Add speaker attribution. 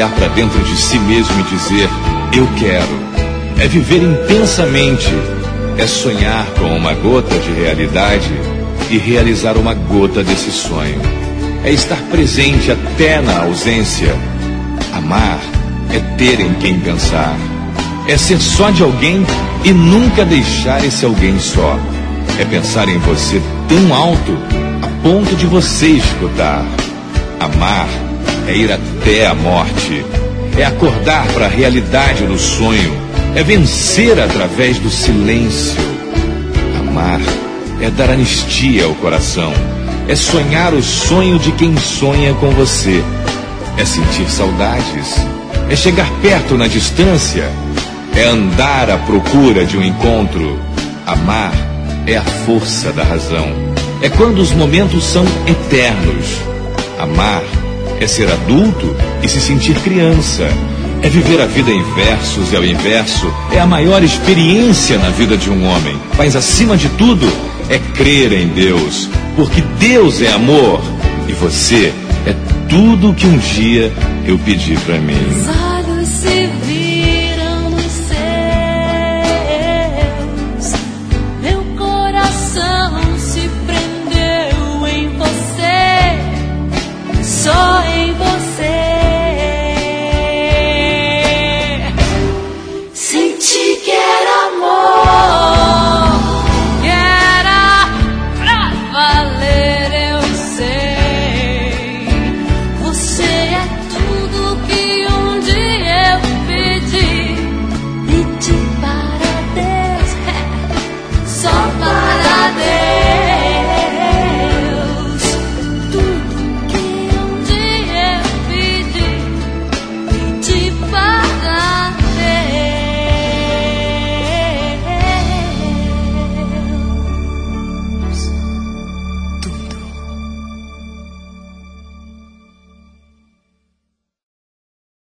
Speaker 1: olhar para dentro de si mesmo e dizer: eu quero. É viver intensamente. É sonhar com uma gota de realidade e realizar uma gota desse sonho. É estar presente até na ausência. Amar é ter em quem pensar. É ser só de alguém e nunca deixar esse alguém só. É pensar em você tão alto a ponto de você escutar. Amar é ir até a morte. É acordar para a realidade do sonho. É vencer através do silêncio. Amar é dar anistia ao coração. É sonhar o sonho de quem sonha com você. É sentir saudades. É chegar perto na distância. É andar à procura de um encontro. Amar é a força da razão. É quando os momentos são eternos. Amar é ser adulto e se sentir criança. É viver a vida em versos e ao inverso. É a maior experiência na vida de um homem. Mas acima de tudo, é crer em Deus. Porque Deus é amor. E você é tudo que um dia eu pedi pra mim.